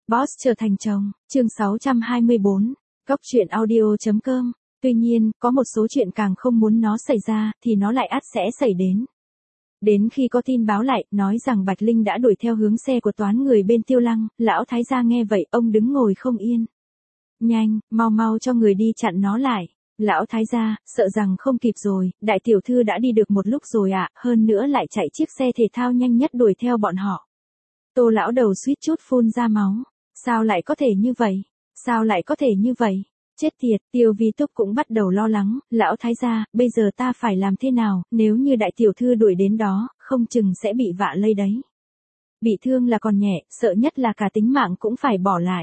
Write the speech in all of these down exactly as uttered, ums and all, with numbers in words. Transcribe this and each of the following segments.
Boss trở thành chồng, chương sáu trăm hai mươi bốn, Cóc truyện audio.com. Tuy nhiên, có một số chuyện càng không muốn nó xảy ra, thì nó lại ắt sẽ xảy đến. Đến khi có tin báo lại, nói rằng Bạch Linh đã đuổi theo hướng xe của toán người bên Tiêu Lăng, lão thái gia nghe vậy, ông đứng ngồi không yên. Nhanh, mau mau cho người đi chặn nó lại. Lão thái gia, sợ rằng không kịp rồi, đại tiểu thư đã đi được một lúc rồi ạ, à, hơn nữa lại chạy chiếc xe thể thao nhanh nhất đuổi theo bọn họ. Tô lão đầu suýt chút phun ra máu. Sao lại có thể như vậy? Sao lại có thể như vậy? Chết tiệt, Tiêu Vi Túc cũng bắt đầu lo lắng, lão thái gia, bây giờ ta phải làm thế nào, nếu như đại tiểu thư đuổi đến đó, không chừng sẽ bị vạ lây đấy. Bị thương là còn nhẹ, sợ nhất là cả tính mạng cũng phải bỏ lại.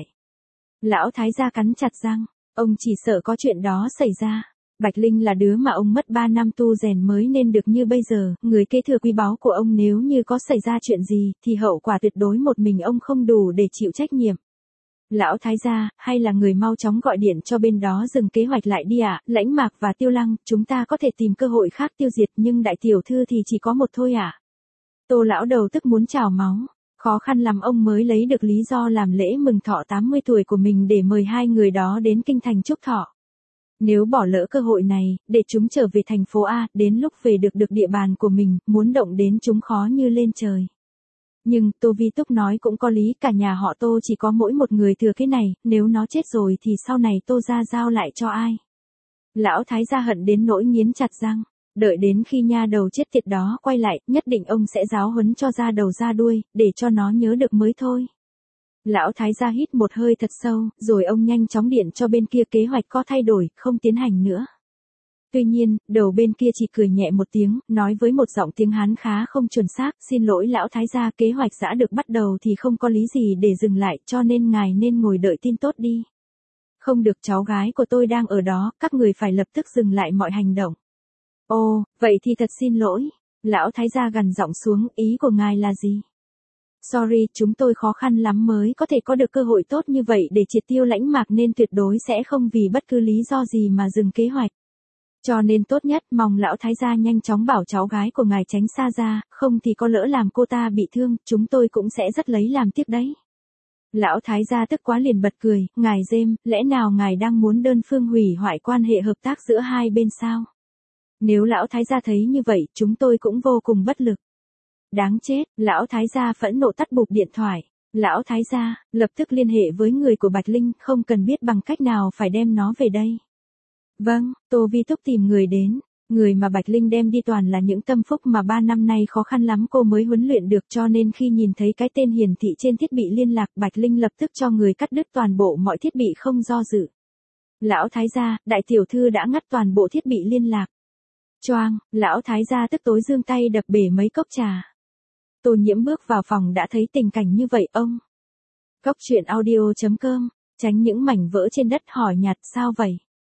Lão thái gia cắn chặt răng, ông chỉ sợ có chuyện đó xảy ra. Bạch Linh là đứa mà ông mất ba năm tu rèn mới nên được như bây giờ, người kế thừa quý báu của ông nếu như có xảy ra chuyện gì, thì hậu quả tuyệt đối một mình ông không đủ để chịu trách nhiệm. Lão thái gia, hay là người mau chóng gọi điện cho bên đó dừng kế hoạch lại đi ạ, à? Lãnh Mạc và Tiêu Lăng, chúng ta có thể tìm cơ hội khác tiêu diệt nhưng đại tiểu thư thì chỉ có một thôi ạ. À? Tô lão đầu tức muốn trào máu, khó khăn lắm ông mới lấy được lý do làm lễ mừng thọ tám mươi tuổi của mình để mời hai người đó đến kinh thành chúc thọ. Nếu bỏ lỡ cơ hội này, để chúng trở về thành phố A, đến lúc về được được địa bàn của mình, muốn động đến chúng khó như lên trời. Nhưng, Tô Vi Túc nói cũng có lý, cả nhà họ Tô chỉ có mỗi một người thừa cái này, nếu nó chết rồi thì sau này Tô gia giao lại cho ai? Lão thái gia hận đến nỗi nghiến chặt răng, đợi đến khi nha đầu chết tiệt đó quay lại, nhất định ông sẽ giáo huấn cho ra đầu ra đuôi, để cho nó nhớ được mới thôi. Lão thái gia hít một hơi thật sâu, rồi ông nhanh chóng điện cho bên kia kế hoạch có thay đổi, không tiến hành nữa. Tuy nhiên, đầu bên kia chỉ cười nhẹ một tiếng, nói với một giọng tiếng Hán khá không chuẩn xác, xin lỗi lão thái gia, kế hoạch đã được bắt đầu thì không có lý gì để dừng lại, cho nên ngài nên ngồi đợi tin tốt đi. Không được, cháu gái của tôi đang ở đó, các người phải lập tức dừng lại mọi hành động. Ồ, vậy thì thật xin lỗi. Lão thái gia gằn giọng xuống, ý của ngài là gì? Sorry, chúng tôi khó khăn lắm mới có thể có được cơ hội tốt như vậy để triệt tiêu Lãnh Mạc nên tuyệt đối sẽ không vì bất cứ lý do gì mà dừng kế hoạch. Cho nên tốt nhất mong lão thái gia nhanh chóng bảo cháu gái của ngài tránh xa ra, không thì có lỡ làm cô ta bị thương, chúng tôi cũng sẽ rất lấy làm tiếc đấy. Lão thái gia tức quá liền bật cười, ngài James, lẽ nào ngài đang muốn đơn phương hủy hoại quan hệ hợp tác giữa hai bên sao? Nếu lão thái gia thấy như vậy, chúng tôi cũng vô cùng bất lực. Đáng chết, lão thái gia phẫn nộ tắt bụp điện thoại. Lão thái gia, lập tức liên hệ với người của Bạch Linh, không cần biết bằng cách nào phải đem nó về đây. Vâng, Tô Vi Túc tìm người đến. Người mà Bạch Linh đem đi toàn là những tâm phúc mà ba năm nay khó khăn lắm cô mới huấn luyện được, cho nên khi nhìn thấy cái tên hiển thị trên thiết bị liên lạc, Bạch Linh lập tức cho người cắt đứt toàn bộ mọi thiết bị không do dự. Lão thái gia, đại tiểu thư đã ngắt toàn bộ thiết bị liên lạc. Choang, lão thái gia tức tối giương tay đập bể mấy cốc trà. Tô Nhiễm bước vào phòng đã thấy tình cảnh như vậy ông. Cóc truyện audio.com, tránh những mảnh vỡ trên đất hỏi nhạt, sao vậy?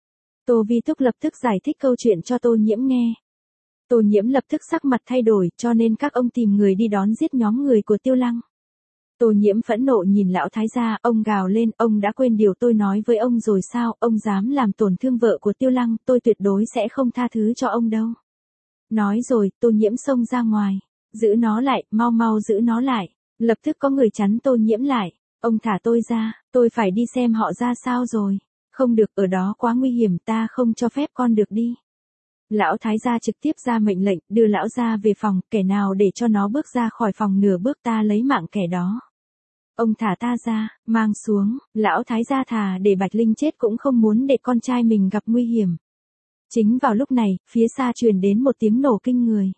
Tô Vi Túc lập tức giải thích câu chuyện cho Tô Nhiễm nghe. Tô Nhiễm lập tức sắc mặt thay đổi, cho nên các ông tìm người đi đón giết nhóm người của Tiêu Lăng. Tô Nhiễm phẫn nộ nhìn lão thái gia, ông gào lên, ông đã quên điều tôi nói với ông rồi sao, ông dám làm tổn thương vợ của Tiêu Lăng, tôi tuyệt đối sẽ không tha thứ cho ông đâu. Nói rồi, Tô Nhiễm xông ra ngoài, giữ nó lại, mau mau giữ nó lại, lập tức có người chắn Tô Nhiễm lại, ông thả tôi ra, tôi phải đi xem họ ra sao rồi. Không được, ở đó quá nguy hiểm, ta không cho phép con được đi. Lão thái gia trực tiếp ra mệnh lệnh, đưa lão gia về phòng, kẻ nào để cho nó bước ra khỏi phòng nửa bước ta lấy mạng kẻ đó. Ông thả ta ra, mang xuống, lão thái gia thà để Bạch Linh chết cũng không muốn để con trai mình gặp nguy hiểm. Chính vào lúc này, phía xa truyền đến một tiếng nổ kinh người.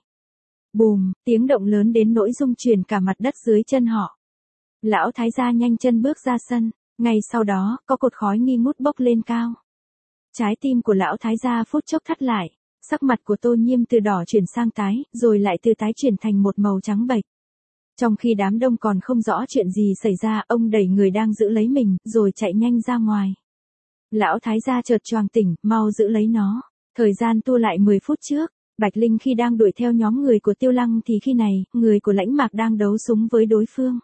Bùm, tiếng động lớn đến nỗi rung chuyển cả mặt đất dưới chân họ. Lão thái gia nhanh chân bước ra sân. Ngay sau đó, có cột khói nghi ngút bốc lên cao. Trái tim của lão thái gia phút chốc thắt lại, sắc mặt của Tô Nhiễm từ đỏ chuyển sang tái, rồi lại từ tái chuyển thành một màu trắng bệch. Trong khi đám đông còn không rõ chuyện gì xảy ra, ông đẩy người đang giữ lấy mình, rồi chạy nhanh ra ngoài. Lão thái gia chợt choàng tỉnh, mau giữ lấy nó. Thời gian tua lại mười phút trước, Bạch Linh khi đang đuổi theo nhóm người của Tiêu Lăng thì khi này, người của Lãnh Mạc đang đấu súng với đối phương.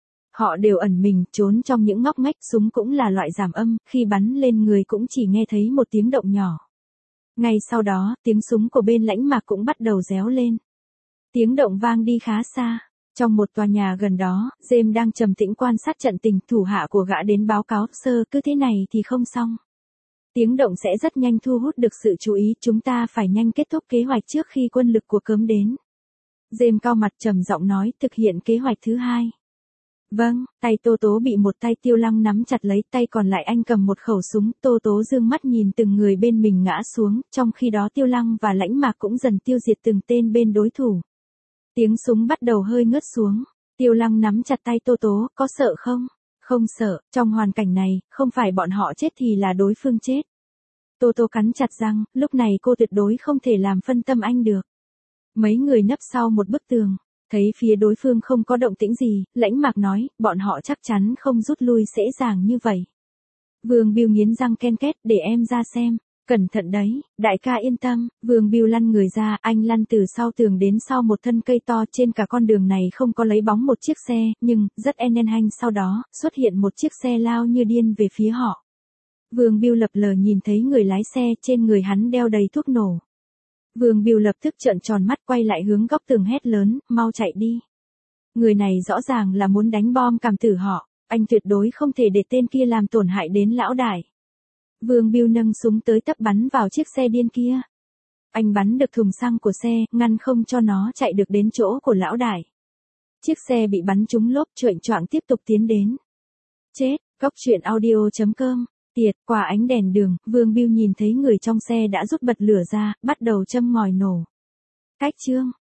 Họ đều ẩn mình, trốn trong những ngóc ngách, súng cũng là loại giảm âm, khi bắn lên người cũng chỉ nghe thấy một tiếng động nhỏ. Ngay sau đó, tiếng súng của bên Lãnh Mạc cũng bắt đầu réo lên. Tiếng động vang đi khá xa. Trong một tòa nhà gần đó, James đang trầm tĩnh quan sát trận tình, thủ hạ của gã đến báo cáo, sơ, cứ thế này thì không xong. Tiếng động sẽ rất nhanh thu hút được sự chú ý, chúng ta phải nhanh kết thúc kế hoạch trước khi quân lực của cấm đến. James cao mặt trầm giọng nói, thực hiện kế hoạch thứ hai. Vâng, tay Tô Tố bị một tay Tiêu Lăng nắm chặt lấy, tay còn lại anh cầm một khẩu súng, Tô Tố dương mắt nhìn từng người bên mình ngã xuống, trong khi đó Tiêu Lăng và Lãnh Mạc cũng dần tiêu diệt từng tên bên đối thủ. Tiếng súng bắt đầu hơi ngớt xuống, Tiêu Lăng nắm chặt tay Tô Tố, có sợ không? Không sợ, trong hoàn cảnh này, không phải bọn họ chết thì là đối phương chết. Tô Tố cắn chặt răng, lúc này cô tuyệt đối không thể làm phân tâm anh được. Mấy người nấp sau một bức tường, thấy phía đối phương không có động tĩnh gì, Lãnh Mạc nói, bọn họ chắc chắn không rút lui dễ dàng như vậy. Vương Biêu nghiến răng ken két, để em ra xem, cẩn thận đấy, đại ca yên tâm, Vương Biêu lăn người ra, anh lăn từ sau tường đến sau một thân cây to, trên cả con đường này không có lấy bóng một chiếc xe, nhưng, rất en en hanh sau đó, xuất hiện một chiếc xe lao như điên về phía họ. Vương Biêu lập lờ nhìn thấy người lái xe, trên người hắn đeo đầy thuốc nổ. Vương Biêu lập tức trợn tròn mắt quay lại hướng góc tường hét lớn, mau chạy đi. Người này rõ ràng là muốn đánh bom cảm tử họ, anh tuyệt đối không thể để tên kia làm tổn hại đến lão đại. Vương Biêu nâng súng tới tấp bắn vào chiếc xe điên kia. Anh bắn được thùng xăng của xe, ngăn không cho nó chạy được đến chỗ của lão đại. Chiếc xe bị bắn trúng lốp, choạng choạng tiếp tục tiến đến. Chết, Cóc Truyện Audio chấm com. Tiệt, qua ánh đèn đường, Vương Biêu nhìn thấy người trong xe đã rút bật lửa ra, bắt đầu châm ngòi nổ. Cách chương